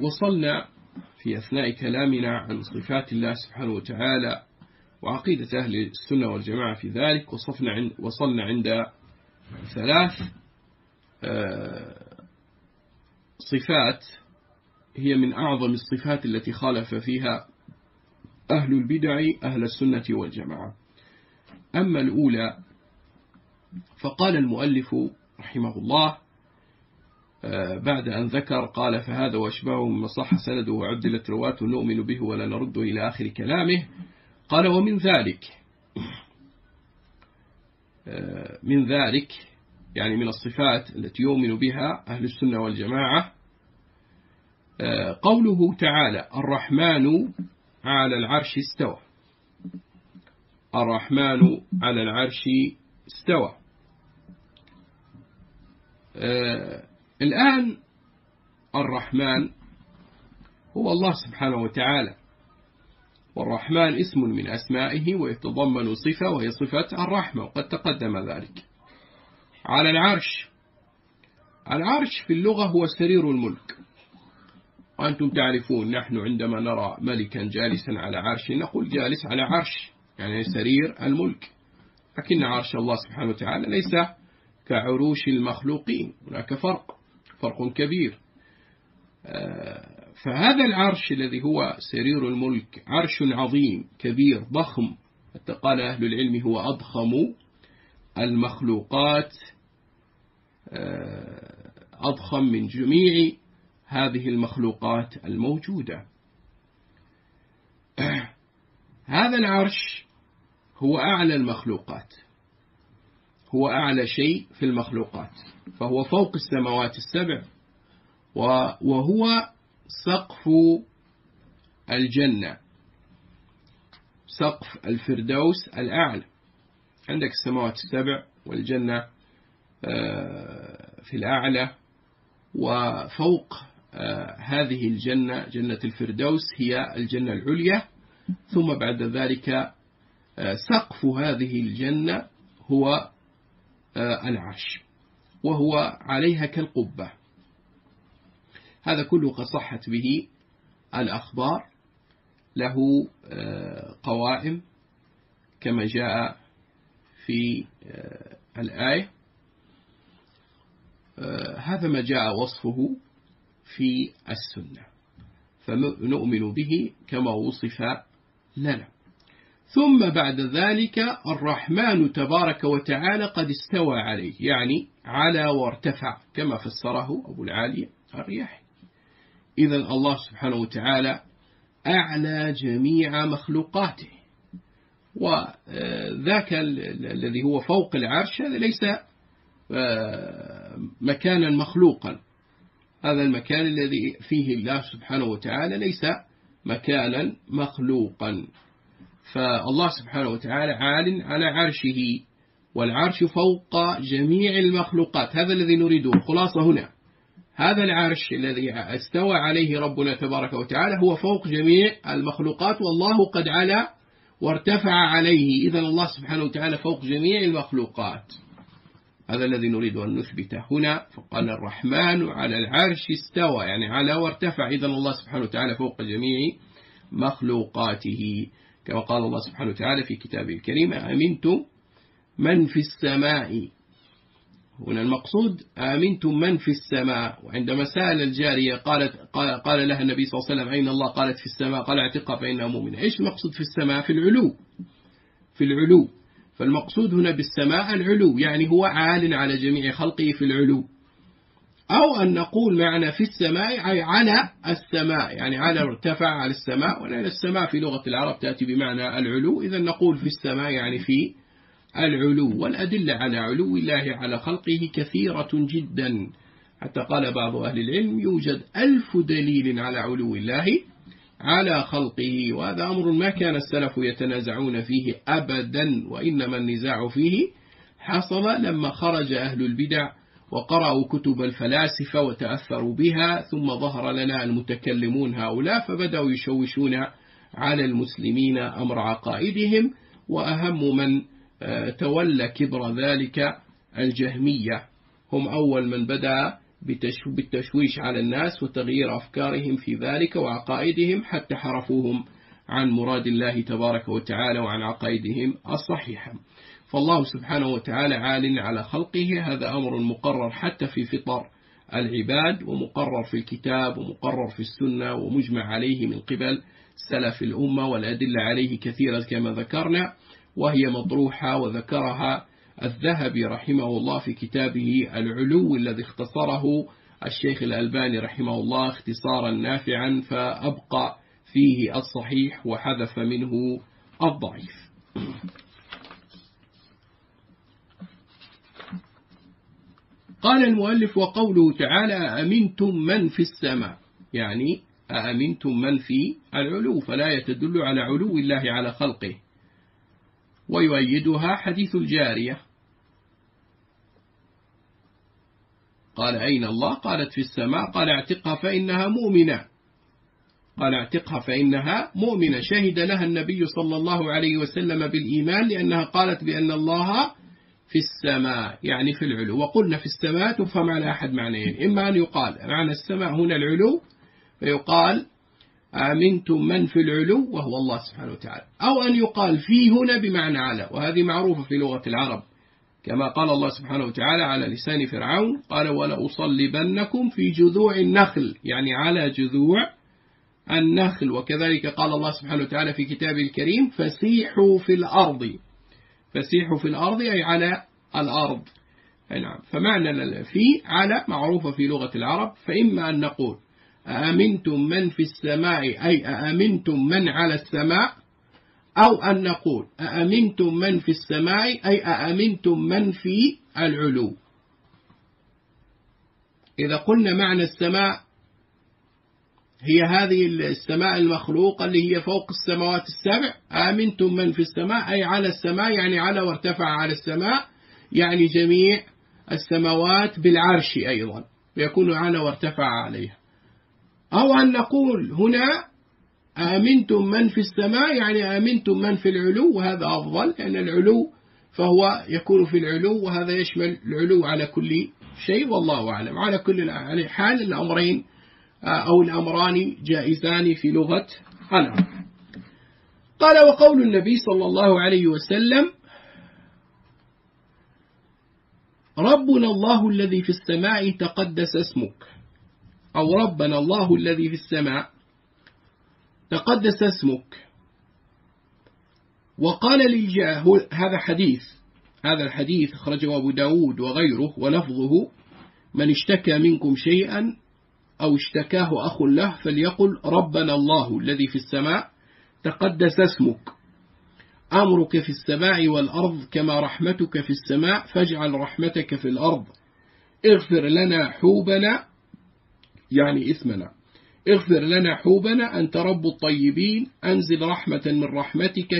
وصلنا في أثناء كلامنا عن صفات الله سبحانه وتعالى وعقيدة أهل السنة والجماعة في ذلك، وصلنا عند 3 صفات هي من أعظم الصفات التي خالف فيها أهل البدع أهل السنة والجماعة. أما الأولى فقال المؤلف رحمه الله بعد أن ذكر قال فهذا وأشباهه مما صح سنده وعدلت رواته نؤمن به ولا نرده إلى آخر كلامه. قال ومن ذلك يعني من الصفات التي يؤمن بها أهل السنة والجماعة قوله تعالى الرحمن على العرش استوى. الرحمن على العرش استوى. الآن الرحمن هو الله سبحانه وتعالى، والرحمن اسم من أسمائه ويتضمن صفة وهي صفة الرحمة، وقد تقدم ذلك. على العرش، العرش في اللغة هو سرير الملك، وأنتم تعرفون نحن عندما نرى ملكا جالسا على عرش نقول جالس على عرش يعني سرير الملك، لكن عرش الله سبحانه وتعالى ليس كعروش المخلوقين، هناك فرق كبير. فهذا العرش الذي هو سرير الملك عرش عظيم كبير ضخم، حتى قال أهل العلم هو أضخم المخلوقات، أضخم من جميع هذه المخلوقات الموجودة. هذا العرش هو أعلى المخلوقات، هو أعلى شيء في المخلوقات، فهو فوق السماوات السبع، وهو سقف الجنة، سقف الفردوس الأعلى. عندك السماوات السبع والجنة في الأعلى، وفوق هذه الجنة جنة الفردوس هي الجنة العليا، ثم بعد ذلك سقف هذه الجنة هو العرش، وهو عليها كالقبة. هذا كله قد صحت به الأخبار، له قوائم كما جاء في الآية. هذا ما جاء وصفه في السنة، فنؤمن به كما وصف لنا. ثم بعد ذلك الرحمن تبارك وتعالى قد استوى عليه، يعني على وارتفع كما فسره أبو العالية الرياحي. إذن الله سبحانه وتعالى أعلى جميع مخلوقاته، وذاك الذي هو فوق العرش هذا ليس مكانا مخلوقا، هذا المكان الذي فيه الله سبحانه وتعالى ليس مكانا مخلوقا. فالله سبحانه وتعالى عال على عرشه، والعرش فوق جميع المخلوقات. هذا الذي نريده. الخلاصة هنا هذا العرش الذي استوى عليه ربنا تبارك وتعالى هو فوق جميع المخلوقات، والله قد علا وارتفع عليه. إذن الله سبحانه وتعالى فوق جميع المخلوقات، هذا الذي نريد أن نثبته هنا. فقال الرحمن على العرش استوى، يعني على وارتفع. إذن الله سبحانه وتعالى فوق جميع مخلوقاته، كما قال الله سبحانه وتعالى في كتابه الكريم أمنتم من في السماء. هنا المقصود أمنتم من في السماء. وعندما سأل الجارية قال لها النبي صلى الله عليه وسلم أين الله؟ قالت في السماء. قال اعتقها فإنها مؤمنة. إيش المقصود في السماء؟ في العلو. فالمقصود هنا بالسماء العلو، يعني هو عال على جميع خلقه في العلو. أو أن نقول معنى في السماء على السماء، يعني على ارتفع على السماء، ولأن السماء في لغة العرب تأتي بمعنى العلو. إذا نقول في السماء يعني في العلو. والأدلة على علو الله على خلقه كثيرة جدا، حتى قال بعض أهل العلم يوجد 1000 دليل على علو الله على خلقه. وهذا أمر ما كان السلف يتنازعون فيه أبدا، وإنما النزاع فيه حصل لما خرج أهل البدع وقرأوا كتب الفلاسفة وتأثروا بها، ثم ظهر لنا المتكلمون هؤلاء فبدأوا يشوشون على المسلمين أمر عقائدهم. وأهم من تولى كبر ذلك الجهمية، هم أول من بدأ بالتشويش على الناس وتغيير أفكارهم في ذلك وعقائدهم حتى حرفوهم عن مراد الله تبارك وتعالى وعن عقائدهم الصحيحة. فالله سبحانه وتعالى عال على خلقه، هذا أمر مقرر حتى في فطر العباد، ومقرر في الكتاب، ومقرر في السنة، ومجمع عليه من قبل سلف الأمة، والأدلة عليه كثيرة كما ذكرنا، وهي مطروحة وذكرها الذهبي رحمه الله في كتابه العلو الذي اختصره الشيخ الألباني رحمه الله اختصارا نافعا، فأبقى فيه الصحيح وحذف منه الضعيف. قال المؤلف: وقوله تعالى: أأمنتم من في السماء، يعني أأمنتم من في العلو، فلا يتدل على علو الله على خلقه. ويؤيدها حديث الجارية، قال: أين الله؟ قالت: في السماء. قال: اعتقها فإنها مؤمنة. قال: اعتقها فإنها مؤمنة. شهد لها النبي صلى الله عليه وسلم بالإيمان لأنها قالت بأن الله في السماء، يعني في العلو. وقلنا في السماء تفهم على أحد معنيين: إما أن يقال معنى السماء هنا العلو فيقال آمنتم من في العلو وهو الله سبحانه وتعالى، أو أن يقال في هنا بمعنى على، وهذه معروفة في لغة العرب، كما قال الله سبحانه وتعالى على لسان فرعون: قال: ولأصلبنكم في جذوع النخل، يعني على جذوع النخل. وكذلك قال الله سبحانه وتعالى في كتابه الكريم: فسيحوا في الأرض. فسيحوا في الأرض أي على الأرض. نعم. فمعنى في على معروفة في لغة العرب، فإما أن نقول أأمنتم من في السماء أي أأمنتم من على السماء، أو أن نقول أأمنتم من في السماء أي أأمنتم من في العلو. إذا قلنا معنى السماء هي هذه السماء المخلوقة اللي هي فوق السماوات السبع، آمنتم من في السماء أي على السماء، يعني على وارتفع على السماء، يعني جميع السماوات بالعرش أيضا، ويكون على وارتفع عليها. أو أن نقول هنا آمنتم من في السماء يعني آمنتم من في العلو، وهذا أفضل، لأن العلو فهو يكون في العلو، وهذا يشمل العلو على كل شيء، والله أعلم. على كل حال الأمرين أو الأمران جائزان في لغة العرب. قال: وقول النبي صلى الله عليه وسلم: ربنا الله الذي في السماء تقدس اسمك، أو ربنا الله الذي في السماء تقدس اسمك. وقال هذا الحديث أخرجه أبو داود وغيره، ولفظه: من اشتكى منكم شيئا أو اشتكاه أخ له فليقل ربنا الله الذي في السماء تقدس اسمك، أمرك في السماء والأرض كما رحمتك في السماء، فاجعل رحمتك في الأرض، اغفر لنا حوبنا، يعني إثمنا، اغفر لنا حوبنا، أنت رب الطيبين، أنزل رحمة من رحمتك،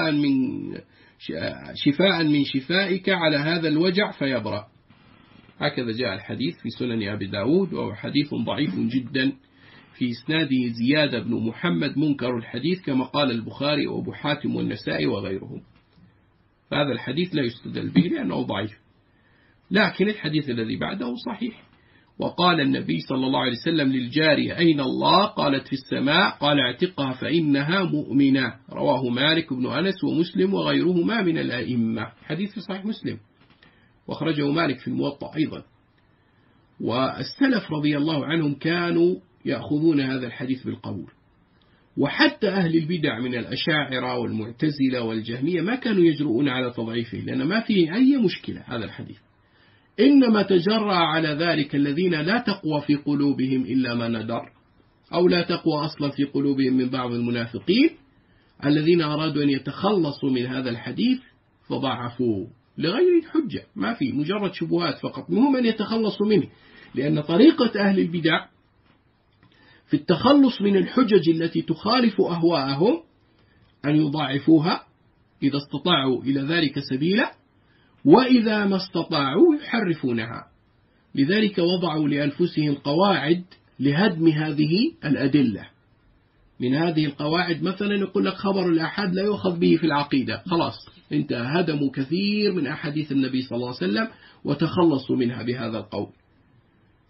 شفاء من شفائك على هذا الوجع فيبرأ. هكذا جاء الحديث في سنن أبي داود، وهو حديث ضعيف جدا، في إسناده زيادة بن محمد منكر الحديث، كما قال البخاري وأبو حاتم والنسائي وغيرهم. فهذا الحديث لا يستدل به لأنه ضعيف، لكن الحديث الذي بعده صحيح. وقال النبي صلى الله عليه وسلم للجارية: أين الله؟ قالت: في السماء. قال: اعتقها فإنها مؤمنة. رواه مالك بن أنس ومسلم وغيرهما من الأئمة. حديث في صحيح مسلم، واخرجه مالك في الموطأ أيضا. والسلف رضي الله عنهم كانوا يأخذون هذا الحديث بالقبول، وحتى أهل البدع من الأشاعرة والمعتزلة والجهمية ما كانوا يجرؤون على تضعيفه، لأن ما فيه أي مشكلة هذا الحديث. إنما تجرأ على ذلك الذين لا تقوى في قلوبهم إلا ما ندر، أو لا تقوى أصلا في قلوبهم من بعض المنافقين الذين أرادوا أن يتخلصوا من هذا الحديث فضعفوه لغير حجة، ما في، مجرد شبهات فقط، مهم أن يتخلصوا منه. لأن طريقة أهل البدع في التخلص من الحجج التي تخالف أهواءهم أن يضاعفوها إذا استطاعوا إلى ذلك سبيلا، وإذا ما استطاعوا يحرفونها. لذلك وضعوا لأنفسهم قواعد لهدم هذه الأدلة. من هذه القواعد مثلا يقول لك خبر الأحد لا يؤخذ به في العقيدة، خلاص انت هدموا كثير من أحاديث النبي صلى الله عليه وسلم وتخلصوا منها بهذا القول.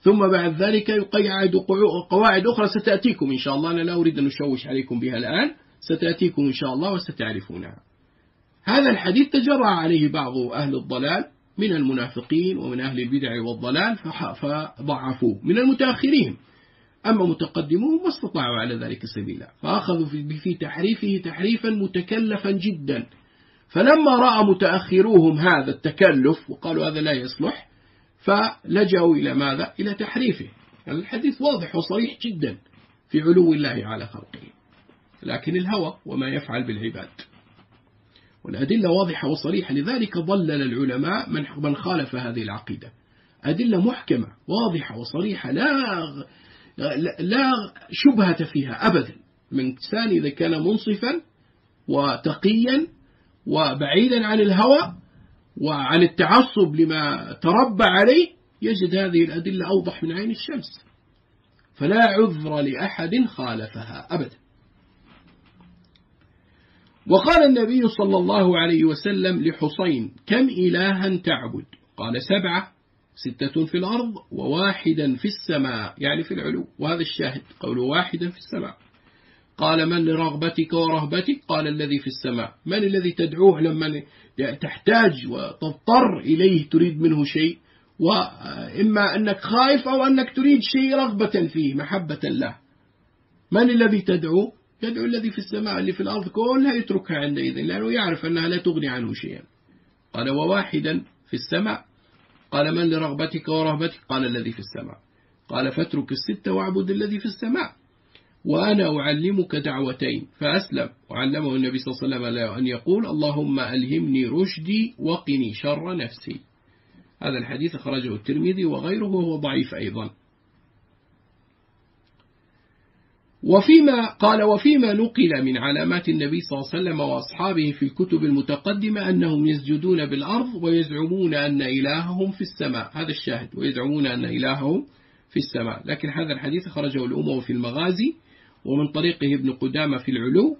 ثم بعد ذلك يقيد قواعد أخرى ستأتيكم إن شاء الله. أنا لا أريد أن أشوش عليكم بها الآن، ستأتيكم إن شاء الله وستعرفونها. هذا الحديث تجرأ عليه بعض أهل الضلال من المنافقين ومن أهل البدع والضلال فضعفوه من المتأخرين، أما متقدمون ما استطاعوا على ذلك سبيلا، فأخذوا في تحريفه تحريفا متكلفا جدا. فلما رأى متأخروهم هذا التكلف وقالوا هذا لا يصلح، فلجأوا إلى ماذا؟ إلى تحريفه. يعني الحديث واضح وصريح جدا في علو الله على خلقه، لكن الهوى وما يفعل بالعباد، والأدلة واضحة وصريحة. لذلك ضلل العلماء من خالف هذه العقيدة. أدلة محكمة واضحة وصريحة لا شبهة فيها أبدا. من إنسان إذا كان منصفا وتقيا وبعيدا عن الهوى وعن التعصب لما تربى عليه يجد هذه الأدلة أوضح من عين الشمس، فلا عذر لأحد خالفها أبدا. وقال النبي صلى الله عليه وسلم لحسين: كم إلها تعبد؟ قال: 7، 6 في الأرض و1 في السماء، يعني في العلو. وهذا الشاهد قول 1 في السماء. قال: من لرغبتك ورهبتك؟ قال: الذي في السماء. من الذي تدعوه لما تحتاج وتضطر إليه تريد منه شيء، وإما أنك خائف أو أنك تريد شيء رغبة فيه محبة له؟ من الذي تدعو؟ يدعو الذي في السماء. اللي في الأرض كلها يتركها عندئذ، لأنه يعرف أنها لا تغني عنه شيئا. قال: و1 في السماء. قال: من لرغبتك ورهبتك؟ قال: الذي في السماء. قال: فاترك 6 واعبد الذي في السماء. وأنا أعلمك دعوتين. فأسلم، وعلمه النبي صلى الله عليه وسلم أن يقول: اللهم ألهمني رشدي وقني شر نفسي. هذا الحديث أخرجه الترمذي وغيره، وهو ضعيف أيضا. وفيما نقل من علامات النبي صلى الله عليه وسلم وأصحابه في الكتب المتقدمة أنهم يسجدون بالأرض ويزعمون أن إلههم في السماء. هذا الشاهد، ويزعمون أن إلههم في السماء. لكن هذا الحديث خرجه الأموي في المغازي، ومن طريقه ابن قدامة في العلو،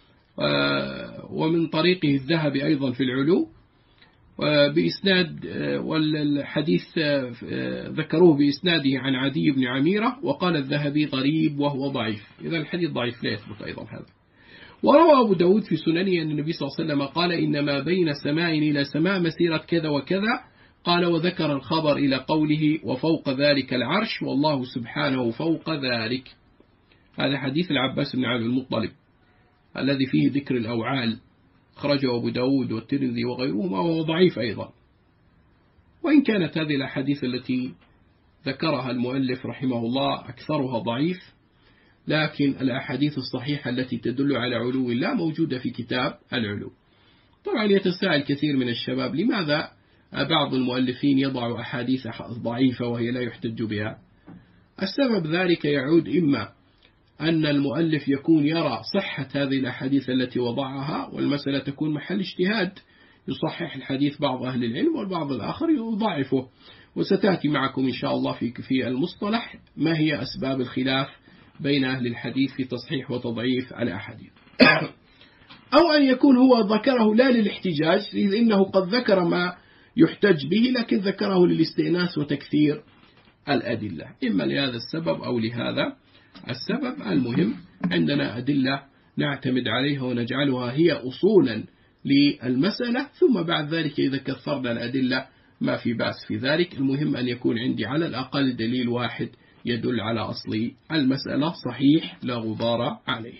ومن طريقه الذهبي أيضا في العلو بإسناد، والحديث ذكروه بإسناده عن عدي بن عميرة، وقال الذهبي غريب وهو ضعيف. إذا الحديث ضعيف لا يثبت أيضا هذا. وروى أبو داود في سننه أن النبي صلى الله عليه وسلم قال: إنما بين سماء إلى سماء مسيرة كذا وكذا. قال: وذكر الخبر إلى قوله: وفوق ذلك العرش والله سبحانه فوق ذلك. هذا حديث العباس بن عبد المطلب الذي فيه ذكر الأوعال، خرجه أبو داود والترمذي وغيرهما، وهو ضعيف أيضا. وإن كانت هذه الأحاديث التي ذكرها المؤلف رحمه الله أكثرها ضعيف، لكن الأحاديث الصحيحة التي تدل على علو الله موجودة في كتاب العلو. طبعا يتساءل كثير من الشباب: لماذا بعض المؤلفين يضع أحاديث ضعيفة وهي لا يحتج بها؟ السبب ذلك يعود إما أن المؤلف يكون يرى صحة هذه الأحاديث التي وضعها، والمسألة تكون محل اجتهاد، يصحح الحديث بعض أهل العلم والبعض الآخر يضعفه. وستأتي معكم إن شاء الله في المصطلح ما هي أسباب الخلاف بين أهل الحديث في تصحيح وتضعيف الأحاديث. أو أن يكون هو ذكره لا للاحتجاج، إذ إنه قد ذكر ما يحتج به، لكن ذكره للاستئناس وتكثير الأدلة، إما لهذا السبب أو لهذا السبب. المهم عندنا أدلة نعتمد عليها ونجعلها هي أصولا للمسألة، ثم بعد ذلك إذا كثرنا الأدلة ما في بأس في ذلك. المهم أن يكون عندي على الأقل دليل واحد يدل على أصل المسألة صحيح لا غبار عليه.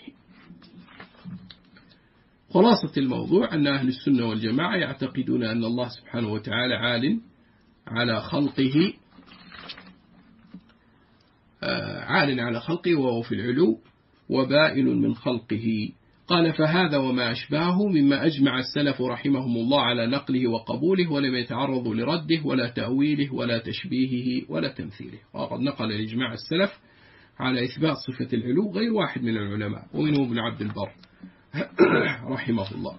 خلاصة الموضوع أن أهل السنة والجماعة يعتقدون أن الله سبحانه وتعالى عال على خلقه وهو في العلو وبائن من خلقه. قال: فهذا وما أشباهه مما أجمع السلف رحمهم الله على نقله وقبوله، ولم يتعرضوا لرده ولا تأويله ولا تشبيهه ولا تمثيله. وقد نقل الإجماع السلف على إثبات صفة العلو غير واحد من العلماء، ومنه ابن عبد البر رحمه الله.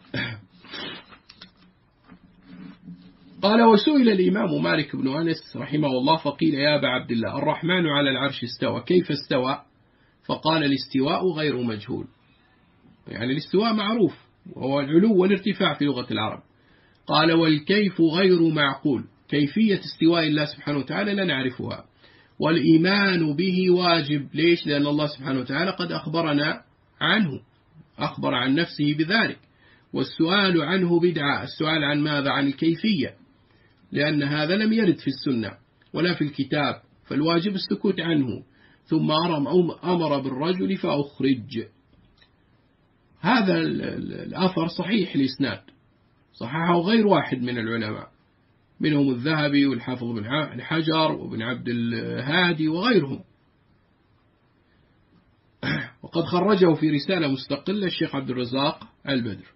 قال: وسئل الإمام مالك بن أنس رحمه الله فقيل: يا أبا عبد الله، الرحمن على العرش استوى، كيف استوى؟ فقال: الاستواء غير مجهول. يعني الاستواء معروف، وهو العلو والارتفاع في لغة العرب. قال: والكيف غير معقول، كيفية استواء الله سبحانه وتعالى لا نعرفها. والإيمان به واجب. ليش؟ لأن الله سبحانه وتعالى قد أخبرنا عنه، أخبر عن نفسه بذلك. والسؤال عنه بدعة. السؤال عن ماذا؟ عن الكيفية، لأن هذا لم يرد في السنة ولا في الكتاب، فالواجب السكوت عنه. ثم أمر بالرجل فأخرج. هذا الأثر صحيح الإسناد، صححه غير واحد من العلماء، منهم الذهبي والحافظ بن حجر وابن عبد الهادي وغيرهم. وقد خرجه في رسالة مستقلة الشيخ عبد الرزاق البدر،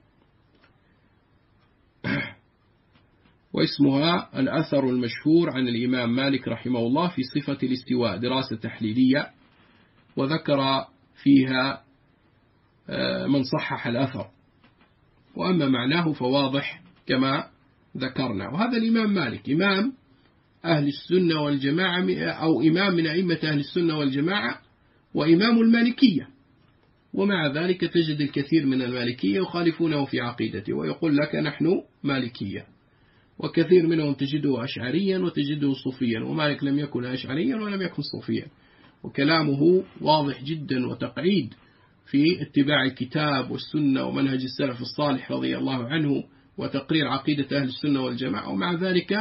واسمها الأثر المشهور عن الإمام مالك رحمه الله في صفة الاستواء، دراسة تحليلية، وذكر فيها من صحح الأثر، وأما معناه فواضح كما ذكرنا. وهذا الإمام مالك إمام أهل السنة والجماعة، أو إمام من أئمة أهل السنة والجماعة، وإمام المالكية، ومع ذلك تجد الكثير من المالكية يخالفونه في عقيدته ويقول لك نحن مالكية، وكثير منهم تجده أشعريا وتجده صوفيا، ومالك لم يكن أشعريا ولم يكن صوفيا، وكلامه واضح جدا وتقعيد في اتباع الكتاب والسنة ومنهج السلف الصالح رضي الله عنه وتقرير عقيدة أهل السنة والجماعة، ومع ذلك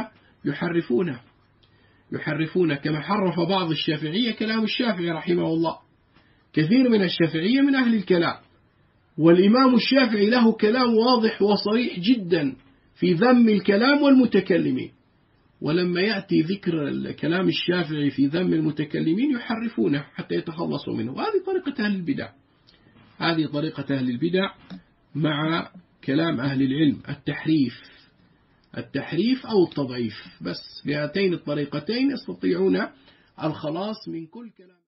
يحرفون كما حرف بعض الشافعية كلام الشافعي رحمه الله. كثير من الشافعية من أهل الكلام، والإمام الشافعي له كلام واضح وصريح جدا في ذم الكلام والمتكلمين، ولما يأتي ذكر كلام الشافعي في ذم المتكلمين يحرفونه حتى يتخلصوا منه. هذه طريقة أهل البدع، هذه طريقة أهل البدع مع كلام أهل العلم، التحريف أو التضعيف، بس بهاتين الطريقتين يستطيعون الخلاص من كل كلام.